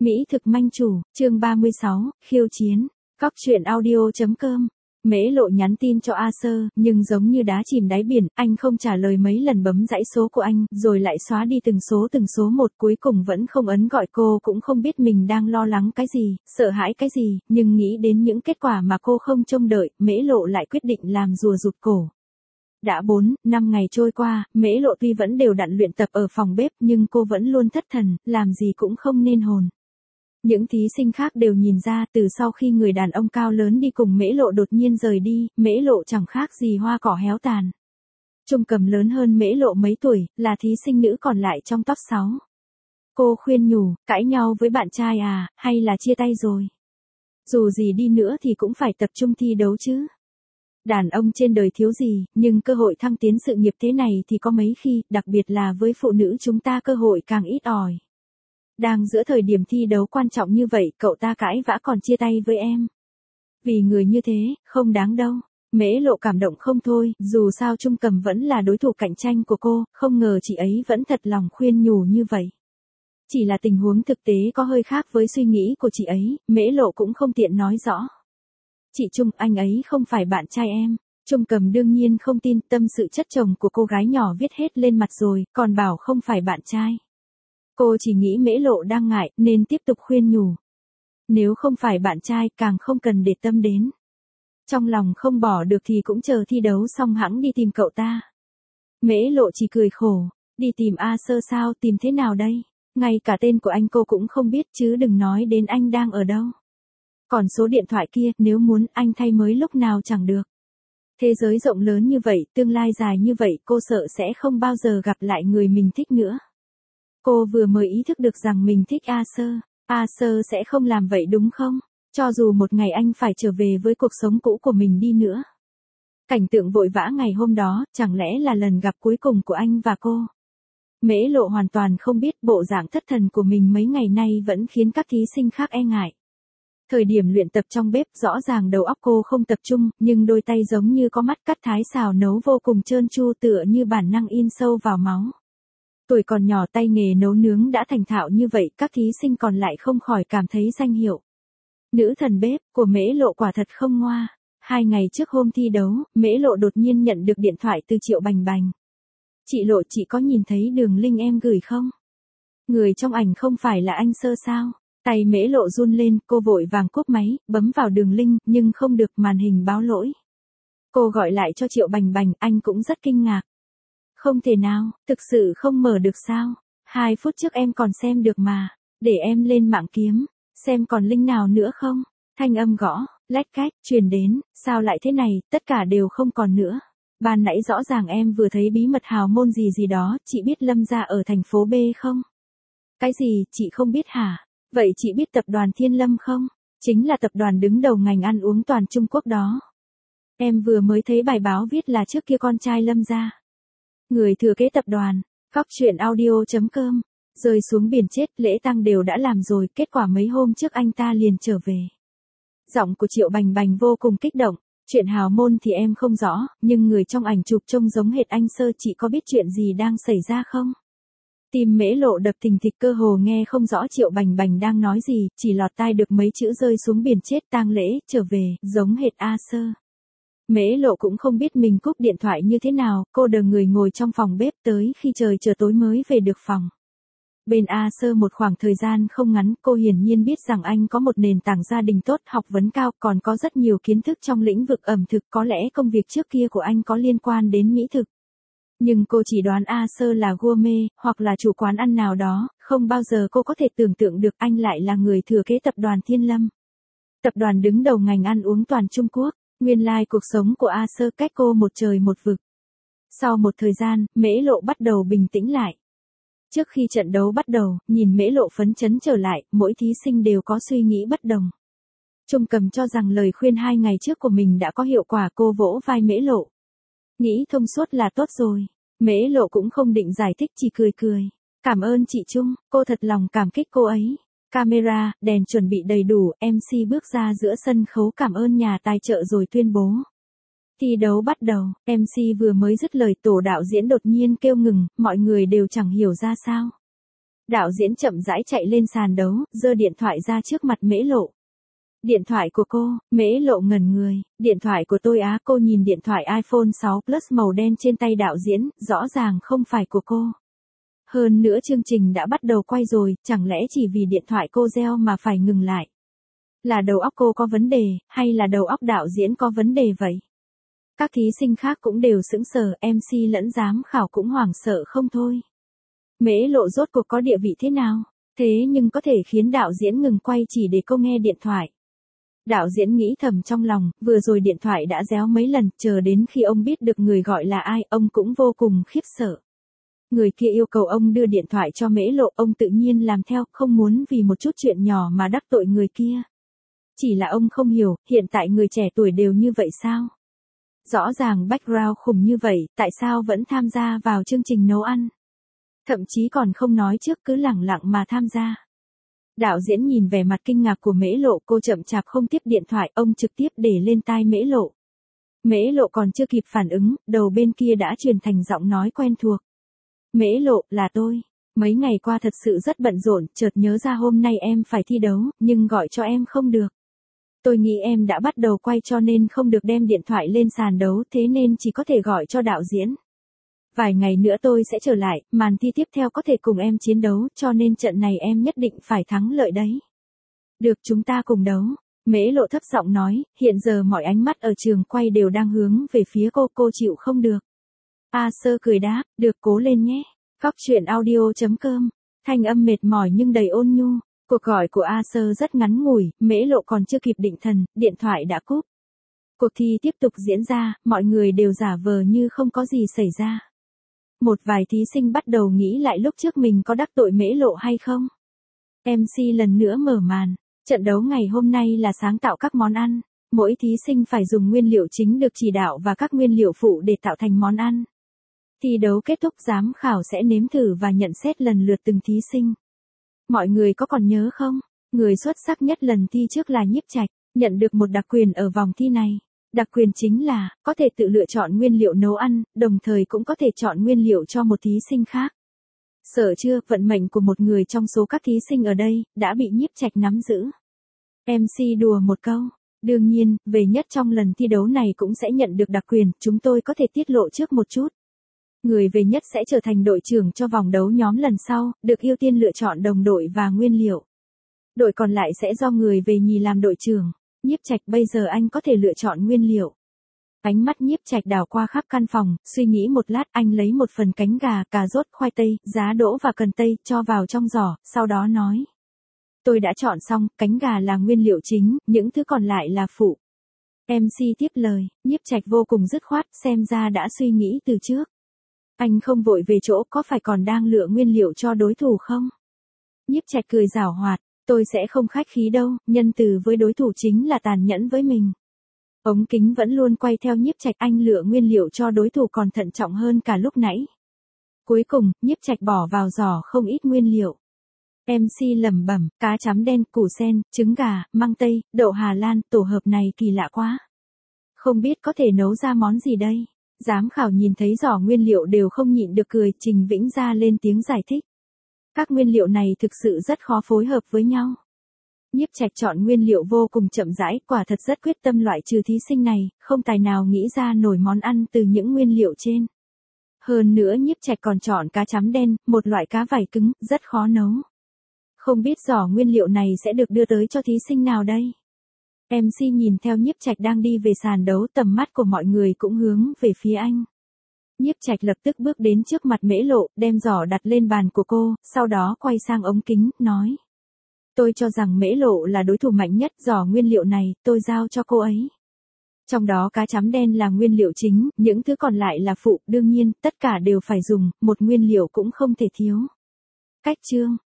Mỹ thực manh chủ, chương 36, khiêu chiến. Cóc truyện audio.com. Mễ Lộ nhắn tin cho A Sơ, nhưng giống như đá chìm đáy biển, anh không trả lời mấy lần bấm dãy số của anh, rồi lại xóa đi từng số một, cuối cùng vẫn không ấn gọi cô, cũng không biết mình đang lo lắng cái gì, sợ hãi cái gì, nhưng nghĩ đến những kết quả mà cô không trông đợi, Mễ Lộ lại quyết định làm rùa rụt cổ. Đã 4-5 ngày trôi qua, Mễ Lộ tuy vẫn đều đặn luyện tập ở phòng bếp, nhưng cô vẫn luôn thất thần, làm gì cũng không nên hồn. Những thí sinh khác đều nhìn ra, từ sau khi người đàn ông cao lớn đi cùng Mễ Lộ đột nhiên rời đi, Mễ Lộ chẳng khác gì hoa cỏ héo tàn. Trung Cầm lớn hơn Mễ Lộ mấy tuổi, là thí sinh nữ còn lại trong top 6. Cô khuyên nhủ, cãi nhau với bạn trai à, hay là chia tay rồi? Dù gì đi nữa thì cũng phải tập trung thi đấu chứ. Đàn ông trên đời thiếu gì, nhưng cơ hội thăng tiến sự nghiệp thế này thì có mấy khi, đặc biệt là với phụ nữ chúng ta cơ hội càng ít ỏi. Đang giữa thời điểm thi đấu quan trọng như vậy, cậu ta cãi vã còn chia tay với em. Vì người như thế, không đáng đâu. Mễ Lộ cảm động không thôi, dù sao Trung Cầm vẫn là đối thủ cạnh tranh của cô, không ngờ chị ấy vẫn thật lòng khuyên nhủ như vậy. Chỉ là tình huống thực tế có hơi khác với suy nghĩ của chị ấy, Mễ Lộ cũng không tiện nói rõ. Chị Trung, anh ấy không phải bạn trai em. Trung Cầm đương nhiên không tin, tâm sự chất chồng của cô gái nhỏ viết hết lên mặt rồi, còn bảo không phải bạn trai. Cô chỉ nghĩ Mễ Lộ đang ngại, nên tiếp tục khuyên nhủ. Nếu không phải bạn trai, càng không cần để tâm đến. Trong lòng không bỏ được thì cũng chờ thi đấu xong hẵng đi tìm cậu ta. Mễ Lộ chỉ cười khổ. Đi tìm A Sơ sao, tìm thế nào đây? Ngay cả tên của anh cô cũng không biết, chứ đừng nói đến anh đang ở đâu. Còn số điện thoại kia, nếu muốn anh thay mới lúc nào chẳng được. Thế giới rộng lớn như vậy, tương lai dài như vậy, cô sợ sẽ không bao giờ gặp lại người mình thích nữa. Cô vừa mới ý thức được rằng mình thích A Sơ sẽ không làm vậy đúng không? Cho dù một ngày anh phải trở về với cuộc sống cũ của mình đi nữa. Cảnh tượng vội vã ngày hôm đó, chẳng lẽ là lần gặp cuối cùng của anh và cô? Mễ Lộ hoàn toàn không biết bộ dạng thất thần của mình mấy ngày nay vẫn khiến các thí sinh khác e ngại. Thời điểm luyện tập trong bếp, rõ ràng đầu óc cô không tập trung, nhưng đôi tay giống như có mắt cắt thái xào nấu vô cùng trơn tru, tựa như bản năng in sâu vào máu. Tuổi còn nhỏ tay nghề nấu nướng đã thành thạo như vậy, các thí sinh còn lại không khỏi cảm thấy danh hiệu. Nữ thần bếp của Mễ Lộ quả thật không ngoa. 2 ngày trước hôm thi đấu, Mễ Lộ đột nhiên nhận được điện thoại từ Triệu Bành Bành. Chị Lộ, chị có nhìn thấy đường link em gửi không? Người trong ảnh không phải là anh Sơ sao? Tay Mễ Lộ run lên, cô vội vàng cúp máy, bấm vào đường link, nhưng không được, màn hình báo lỗi. Cô gọi lại cho Triệu Bành Bành, anh cũng rất kinh ngạc. Không thể nào, thực sự không mở được sao? 2 phút trước em còn xem được mà. Để em lên mạng kiếm, xem còn link nào nữa không? Thanh âm gõ, lách cách, truyền đến, sao lại thế này, tất cả đều không còn nữa. Ban nãy rõ ràng em vừa thấy bí mật hào môn gì gì đó, chị biết Lâm gia ở thành phố B không? Cái gì, chị không biết hả? Vậy chị biết tập đoàn Thiên Lâm không? Chính là tập đoàn đứng đầu ngành ăn uống toàn Trung Quốc đó. Em vừa mới thấy bài báo viết là trước kia con trai Lâm gia, người thừa kế tập đoàn. Cóc truyện audio.com. Rơi xuống biển chết, lễ tang đều đã làm rồi, kết quả mấy hôm trước anh ta liền trở về. Giọng của Triệu Bành Bành vô cùng kích động. Chuyện hào môn thì em không rõ, nhưng người trong ảnh chụp trông giống hệt anh Sơ, chị có biết chuyện gì đang xảy ra không? Tim Mễ Lộ đập thình thịch, cơ hồ nghe không rõ Triệu Bành Bành đang nói gì, chỉ lọt tai được mấy chữ rơi xuống biển chết, tang lễ, trở về, giống hệt A Sơ. Mễ Lộ cũng không biết mình cúp điện thoại như thế nào, cô đờ người ngồi trong phòng bếp tới khi trời trở tối mới về được phòng. Bên A Sơ một khoảng thời gian không ngắn, cô hiển nhiên biết rằng anh có một nền tảng gia đình tốt, học vấn cao, còn có rất nhiều kiến thức trong lĩnh vực ẩm thực, có lẽ công việc trước kia của anh có liên quan đến mỹ thực. Nhưng cô chỉ đoán A Sơ là gourmet, hoặc là chủ quán ăn nào đó, không bao giờ cô có thể tưởng tượng được anh lại là người thừa kế tập đoàn Thiên Lâm. Tập đoàn đứng đầu ngành ăn uống toàn Trung Quốc. Nguyên lai cuộc sống của A Sơ cách cô một trời một vực. Sau một thời gian, Mễ Lộ bắt đầu bình tĩnh lại. Trước khi trận đấu bắt đầu, nhìn Mễ Lộ phấn chấn trở lại, mỗi thí sinh đều có suy nghĩ bất đồng. Trung Cầm cho rằng lời khuyên 2 ngày trước của mình đã có hiệu quả, cô vỗ vai Mễ Lộ. Nghĩ thông suốt là tốt rồi. Mễ Lộ cũng không định giải thích, chỉ cười cười. Cảm ơn chị Trung, cô thật lòng cảm kích cô ấy. Camera, đèn chuẩn bị đầy đủ, MC bước ra giữa sân khấu cảm ơn nhà tài trợ rồi tuyên bố. Thi đấu bắt đầu, MC vừa mới dứt lời tổ đạo diễn đột nhiên kêu ngừng, mọi người đều chẳng hiểu ra sao. Đạo diễn chậm rãi chạy lên sàn đấu, giơ điện thoại ra trước mặt Mễ Lộ. Điện thoại của cô, Mễ Lộ ngẩn người, điện thoại của tôi á, cô nhìn điện thoại iPhone 6 Plus màu đen trên tay đạo diễn, rõ ràng không phải của cô. Hơn nữa chương trình đã bắt đầu quay rồi, chẳng lẽ chỉ vì điện thoại cô reo mà phải ngừng lại? Là đầu óc cô có vấn đề, hay là đầu óc đạo diễn có vấn đề vậy? Các thí sinh khác cũng đều sững sờ, MC lẫn giám khảo cũng hoảng sợ không thôi. Mễ Lộ rốt cuộc có địa vị thế nào? Thế nhưng có thể khiến đạo diễn ngừng quay chỉ để cô nghe điện thoại. Đạo diễn nghĩ thầm trong lòng, vừa rồi điện thoại đã réo mấy lần, chờ đến khi ông biết được người gọi là ai, ông cũng vô cùng khiếp sợ. Người kia yêu cầu ông đưa điện thoại cho Mễ Lộ, ông tự nhiên làm theo, không muốn vì một chút chuyện nhỏ mà đắc tội người kia. Chỉ là ông không hiểu, hiện tại người trẻ tuổi đều như vậy sao? Rõ ràng background khủng như vậy, tại sao vẫn tham gia vào chương trình nấu ăn? Thậm chí còn không nói trước cứ lẳng lặng mà tham gia. Đạo diễn nhìn vẻ mặt kinh ngạc của Mễ Lộ, cô chậm chạp không tiếp điện thoại, ông trực tiếp để lên tai Mễ Lộ. Mễ Lộ còn chưa kịp phản ứng, đầu bên kia đã truyền thành giọng nói quen thuộc. Mễ Lộ, là tôi. Mấy ngày qua thật sự rất bận rộn, chợt nhớ ra hôm nay em phải thi đấu, nhưng gọi cho em không được. Tôi nghĩ em đã bắt đầu quay cho nên không được đem điện thoại lên sàn đấu, thế nên chỉ có thể gọi cho đạo diễn. Vài ngày nữa tôi sẽ trở lại, màn thi tiếp theo có thể cùng em chiến đấu, cho nên trận này em nhất định phải thắng lợi đấy. Được, chúng ta cùng đấu. Mễ Lộ thấp giọng nói, hiện giờ mọi ánh mắt ở trường quay đều đang hướng về phía cô chịu không được. A Sơ cười đáp, được, cố lên nhé. Góc truyện audio.com, thanh âm mệt mỏi nhưng đầy ôn nhu. Cuộc gọi của A Sơ rất ngắn ngủi, Mễ Lộ còn chưa kịp định thần, điện thoại đã cúp. Cuộc thi tiếp tục diễn ra, mọi người đều giả vờ như không có gì xảy ra. Một vài thí sinh bắt đầu nghĩ lại lúc trước mình có đắc tội Mễ Lộ hay không. MC lần nữa mở màn, trận đấu ngày hôm nay là sáng tạo các món ăn. Mỗi thí sinh phải dùng nguyên liệu chính được chỉ đạo và các nguyên liệu phụ để tạo thành món ăn. Thi đấu kết thúc, giám khảo sẽ nếm thử và nhận xét lần lượt từng thí sinh. Mọi người có còn nhớ không? Người xuất sắc nhất lần thi trước là Nhiếp Trạch, nhận được một đặc quyền ở vòng thi này. Đặc quyền chính là, có thể tự lựa chọn nguyên liệu nấu ăn, đồng thời cũng có thể chọn nguyên liệu cho một thí sinh khác. Sợ chưa, vận mệnh của một người trong số các thí sinh ở đây, đã bị Nhiếp Trạch nắm giữ. MC đùa một câu. Đương nhiên, về nhất trong lần thi đấu này cũng sẽ nhận được đặc quyền, chúng tôi có thể tiết lộ trước một chút. Người về nhất sẽ trở thành đội trưởng cho vòng đấu nhóm lần sau, được ưu tiên lựa chọn đồng đội và nguyên liệu. Đội còn lại sẽ do người về nhì làm đội trưởng. Nhiếp Trạch, bây giờ anh có thể lựa chọn nguyên liệu. Ánh mắt Nhiếp Trạch đảo qua khắp căn phòng, suy nghĩ một lát, anh lấy một phần cánh gà, cà rốt, khoai tây, giá đỗ và cần tây, cho vào trong giỏ, sau đó nói. Tôi đã chọn xong, cánh gà là nguyên liệu chính, những thứ còn lại là phụ. MC tiếp lời, Nhiếp Trạch vô cùng dứt khoát, xem ra đã suy nghĩ từ trước. Anh không vội về chỗ, có phải còn đang lựa nguyên liệu cho đối thủ không? Nhiếp Trạch cười giảo hoạt, tôi sẽ không khách khí đâu, nhân từ với đối thủ chính là tàn nhẫn với mình. Ống kính vẫn luôn quay theo Nhiếp Trạch, anh lựa nguyên liệu cho đối thủ còn thận trọng hơn cả lúc nãy. Cuối cùng, Nhiếp Trạch bỏ vào giỏ không ít nguyên liệu. MC lẩm bẩm, cá chấm đen, củ sen, trứng gà, măng tây, đậu Hà Lan, tổ hợp này kỳ lạ quá. Không biết có thể nấu ra món gì đây? Giám khảo nhìn thấy giỏ nguyên liệu đều không nhịn được cười, Trình Vĩnh Gia lên tiếng giải thích. Các nguyên liệu này thực sự rất khó phối hợp với nhau. Nhiếp Trạch chọn nguyên liệu vô cùng chậm rãi, quả thật rất quyết tâm loại trừ thí sinh này, không tài nào nghĩ ra nổi món ăn từ những nguyên liệu trên. Hơn nữa Nhiếp Trạch còn chọn cá chấm đen, một loại cá vảy cứng, rất khó nấu. Không biết giỏ nguyên liệu này sẽ được đưa tới cho thí sinh nào đây? MC nhìn theo Nhiếp Trạch đang đi về sàn đấu, tầm mắt của mọi người cũng hướng về phía anh. Nhiếp Trạch lập tức bước đến trước mặt Mễ Lộ, đem giỏ đặt lên bàn của cô, sau đó quay sang ống kính, nói. Tôi cho rằng Mễ Lộ là đối thủ mạnh nhất, giỏ nguyên liệu này, tôi giao cho cô ấy. Trong đó cá chấm đen là nguyên liệu chính, những thứ còn lại là phụ, đương nhiên, tất cả đều phải dùng, một nguyên liệu cũng không thể thiếu. Cách chương.